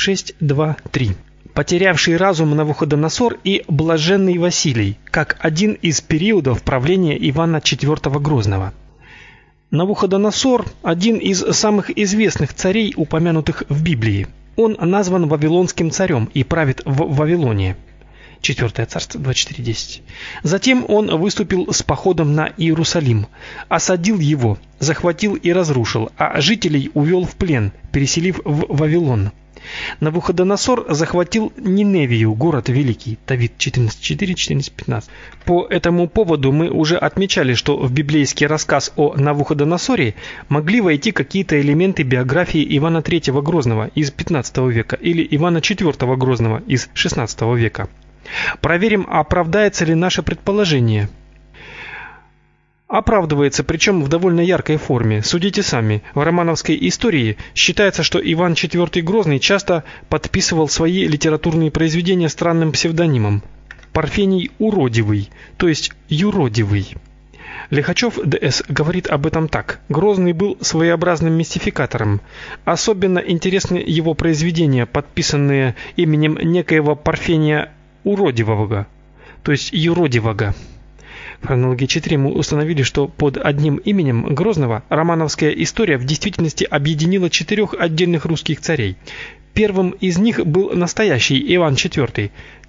6.2.3. Потерявший разум Навуходоносор и блаженный Василий, как один из периодов правления Ивана IV Грозного. Навуходоносор – один из самых известных царей, упомянутых в Библии. Он назван Вавилонским царем и правит в Вавилоне. 4 царство 24:10. Затем он выступил с походом на Иерусалим, осадил его, захватил и разрушил, а жителей увел в плен, переселив в Вавилон. Навуходоносор захватил Ниневию, город великий. Давид 14:4, 14:15. По этому поводу мы уже отмечали, что в библейский рассказ о Навуходоносоре могли войти какие-то элементы биографии Ивана III Грозного из XV века или Ивана IV Грозного из XVI века. Проверим, оправдается ли наше предположение. Оправдывается, причем в довольно яркой форме. Судите сами. В романовской истории считается, что Иван IV Грозный часто подписывал свои литературные произведения странным псевдонимом Парфений Уродивый, то есть Юродивый. Лихачев Д.С. говорит об этом так: Грозный был своеобразным мистификатором. Особенно интересны его произведения, подписанные именем некоего Парфения Уродивого, то есть Юродивого. В хронологии 4 мы установили, что под одним именем Грозного романовская история в действительности объединила 4 отдельных русских царей. Первым из них был настоящий Иван IV,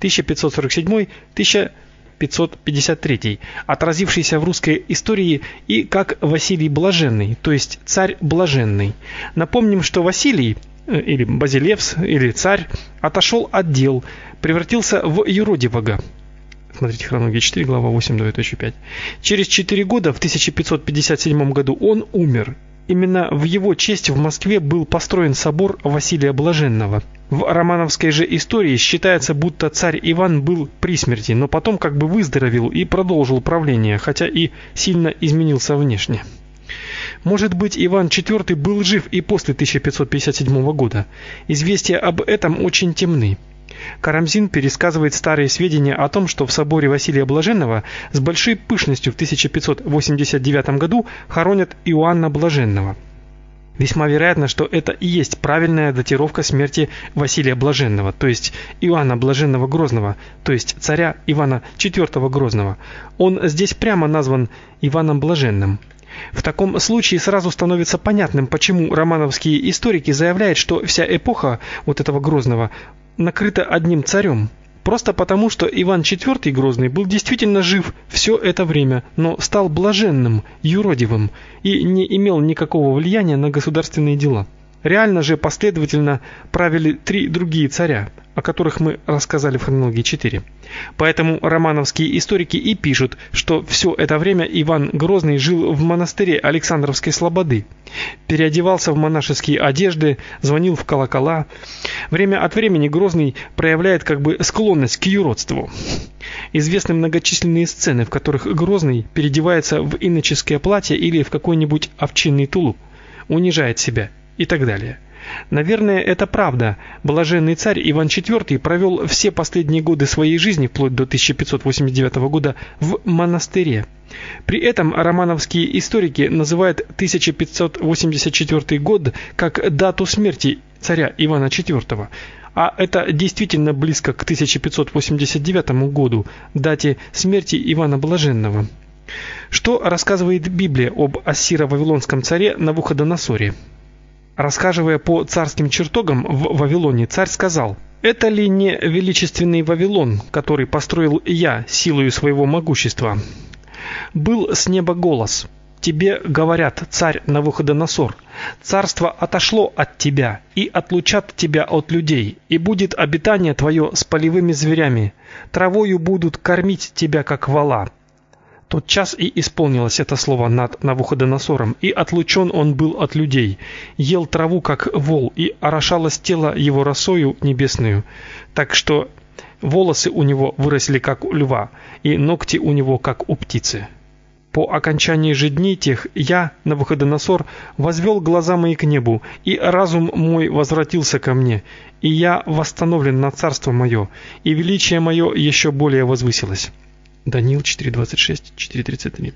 1547-1553, отразившийся в русской истории и как Василий Блаженный, то есть царь блаженный. Напомним, что Василий, или Базилевс, или царь, отошел от дел, превратился в юродивого. Смотрите хронология 4, глава 8.5. Через 4 года, в 1557 году, он умер. Именно в его честь в Москве был построен собор Василия Блаженного. В романовской же истории считается, будто царь Иван был при смерти, но потом как бы выздоровел и продолжил правление, хотя и сильно изменился внешне. Может быть, Иван IV был жив и после 1557 года. Известия об этом очень темны. Карамзин пересказывает старые сведения о том, что в соборе Василия Блаженного с большой пышностью в 1589 году хоронят Иоанна Блаженного. Весьма вероятно, что это и есть правильная датировка смерти Василия Блаженного, то есть Иоанна Блаженного Грозного, то есть царя Ивана IV Грозного. Он здесь прямо назван Иваном Блаженным. В таком случае сразу становится понятным, почему романовские историки заявляют, что вся эпоха вот этого Грозного накрыта одним царем. Просто потому, что Иван IV Грозный был действительно жив все это время, но стал блаженным, юродивым и не имел никакого влияния на государственные дела. Реально же последовательно правили 3 другие царя, о которых мы рассказали в хронологии 4. Поэтому романовские историки и пишут, что все это время Иван Грозный жил в монастыре Александровской Слободы, переодевался в монашеские одежды, звонил в колокола. Время от времени Грозный проявляет как бы склонность к юродству. Известны многочисленные сцены, в которых Грозный переодевается в иноческое платье или в какой-нибудь овчинный тулуп, унижает себя и так далее. Наверное, это правда. Блаженный царь Иван IV провел все последние годы своей жизни, вплоть до 1589 года, в монастыре. При этом романовские историки называют 1584 год как дату смерти царя Ивана IV. А это действительно близко к 1589 году, дате смерти Ивана Блаженного. Что рассказывает Библия об ассиро-вавилонском царе Навуходоносоре? Рассказывая по царским чертогам в Вавилоне, царь сказал: «Это ли не величественный Вавилон, который построил я силою своего могущества? Был с неба голос: тебе говорят, царь Навуходоносор, царство отошло от тебя, и отлучат тебя от людей, и будет обитание твое с полевыми зверями, травою будут кормить тебя, как вола». Тот час и исполнилось это слово над Навуходоносором, и отлучен он был от людей, ел траву, как вол, и орошалось тело его росою небесную, так что волосы у него выросли, как у льва, и ногти у него, как у птицы. По окончании же дней тех я, Навуходоносор, возвел глаза мои к небу, и разум мой возвратился ко мне, и я восстановлен на царство мое, и величие мое еще более возвысилось». Даниил 4.26, 4.33.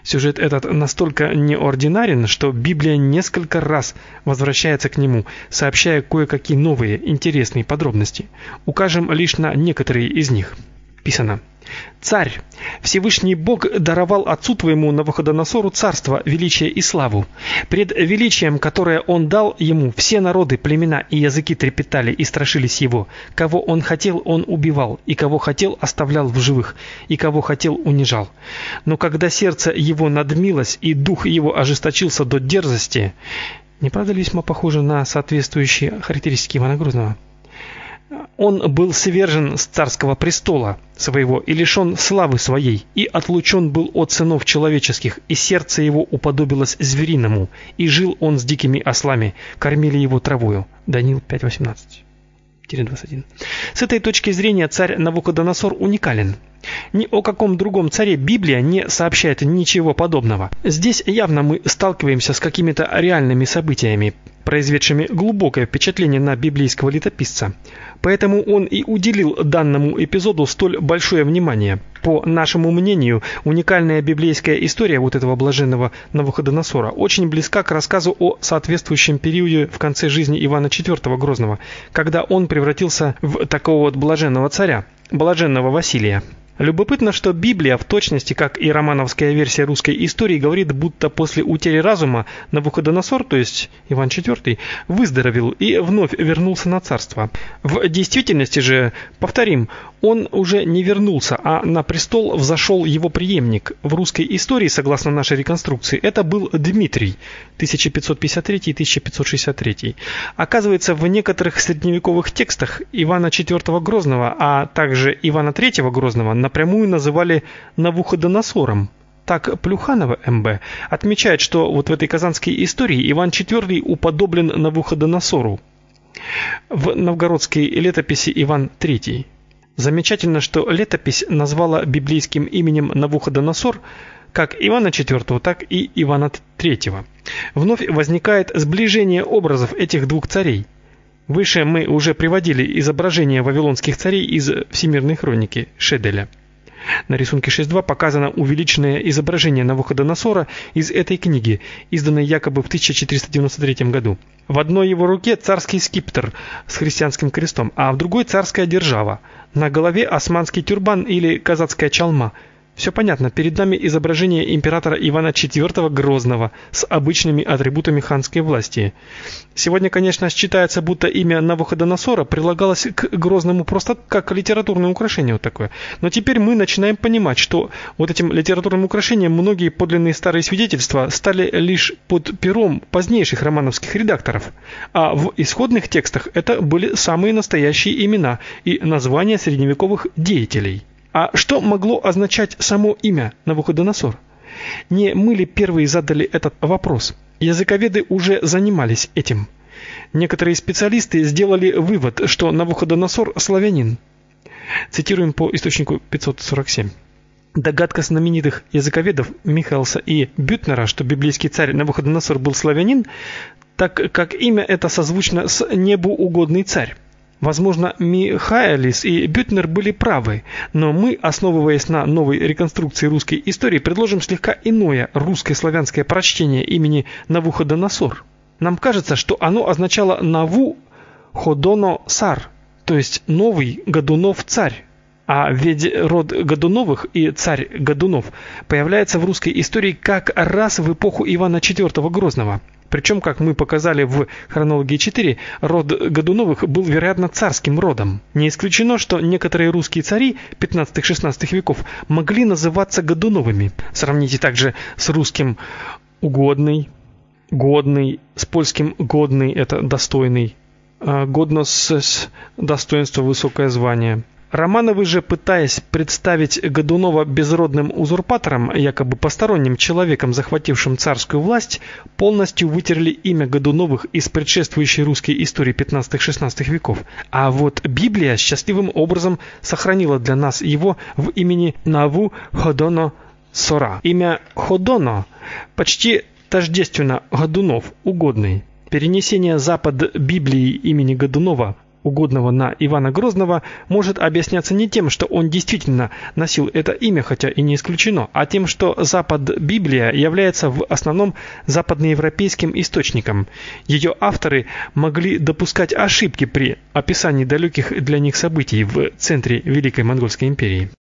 Сюжет этот настолько неординарен, что Библия несколько раз возвращается к нему, сообщая кое-какие новые, интересные подробности. Укажем лишь на некоторые из них. Писано: «Царь, Всевышний Бог даровал отцу твоему Навуходоносору царство, величие и славу. Пред величием, которое он дал ему, все народы, племена и языки трепетали и страшились его. Кого он хотел, он убивал, и кого хотел, оставлял в живых, и кого хотел, унижал. Но когда сердце его надмилось и дух его ожесточился до дерзости...» Не правда ли весьма похоже на соответствующие характеристики Ивана Грозного? «Он был свержен с царского престола своего и лишен славы своей, и отлучен был от сынов человеческих, и сердце его уподобилось звериному, и жил он с дикими ослами, кормили его травою». Даниил 5:18-21. С этой точки зрения царь Навуходоносор уникален. Ни о каком другом царе Библия не сообщает ничего подобного. Здесь явно мы сталкиваемся с какими-то реальными событиями, произведшими глубокое впечатление на библейского летописца. Поэтому он и уделил данному эпизоду столь большое внимание. По нашему мнению, уникальная библейская история вот этого блаженного Навуходоносора очень близка к рассказу о соответствующем периоде в конце жизни Ивана IV Грозного, когда он превратился в такого вот блаженного царя, блаженного Василия. Любопытно, что Библия, в точности, как и романовская версия русской истории, говорит, будто после утери разума Навуходоносор, то есть Иван IV, выздоровел и вновь вернулся на царство. В действительности же, повторим, он уже не вернулся, а на престол взошел его преемник. В русской истории, согласно нашей реконструкции, это был Дмитрий, 1553-1563. Оказывается, в некоторых средневековых текстах Ивана IV Грозного, а также Ивана III Грозного напрямую называли Навуходоносором. Так Плюханова М.Б. отмечает, что вот в этой казанской истории Иван IV уподоблен Навуходоносору. В новгородской летописи Иван III. Замечательно, что летопись назвала библейским именем Навуходоносор как Ивана IV, так и Ивана III. Вновь возникает сближение образов этих двух царей. Выше мы уже приводили изображения вавилонских царей из Всемирной хроники Шеделя. На рисунке 6.2 показано увеличенное изображение Навуходоносора из этой книги, изданной якобы в 1493 году. В одной его руке царский скипетр с христианским крестом, а в другой царская держава. На голове османский тюрбан или казацкая чалма. Все понятно, перед нами изображение императора Ивана IV Грозного с обычными атрибутами ханской власти. Сегодня, конечно, считается, будто имя Навуходоносора прилагалось к Грозному просто как литературное украшение вот такое. Но теперь мы начинаем понимать, что вот этим литературным украшением многие подлинные старые свидетельства стали лишь под пером позднейших романовских редакторов. А в исходных текстах это были самые настоящие имена и названия средневековых деятелей. А что могло означать само имя Навуходоносор? Не мы ли первые задали этот вопрос? Языковеды уже занимались этим. Некоторые специалисты сделали вывод, что Навуходоносор славянин. Цитируем по источнику 547. Догадка знаменитых языковедов Михаэлса и Бютнера, что библейский царь Навуходоносор был славянин, так как имя это созвучно с «небу угодный царь». Возможно, Михаэлис и Бютнер были правы, но мы, основываясь на новой реконструкции русской истории, предложим слегка иное русское славянское прочтение имени Навуходоносор. Нам кажется, что оно означало Наву-Ходоно-Сар, то есть новый Годунов царь. А ведь род Годуновых и царь Годунов появляется в русской истории как раз в эпоху Ивана IV Грозного. Причем, как мы показали в хронологии 4, род Годуновых был, вероятно, царским родом. Не исключено, что некоторые русские цари 15-16 веков могли называться Годуновыми. Сравните также с русским угодный, годный, с польским годный, это достойный, годнос достоинство, высокое звание. Романовы же, пытаясь представить Годунова безродным узурпатором, якобы посторонним человеком, захватившим царскую власть, полностью вытерли имя Годуновых из предшествующей русской истории 15-16 веков. А вот Библия счастливым образом сохранила для нас его в имени Наву-Ходоно-Сора. Имя Ходоно почти тождественно Годунов, угодный. Перенесение Запад Библии имени Годунова угодного на Ивана Грозного, может объясняться не тем, что он действительно носил это имя, хотя и не исключено, а тем, что Запад-Библия является в основном западноевропейским источником. Ее авторы могли допускать ошибки при описании далеких для них событий в центре Великой Монгольской империи.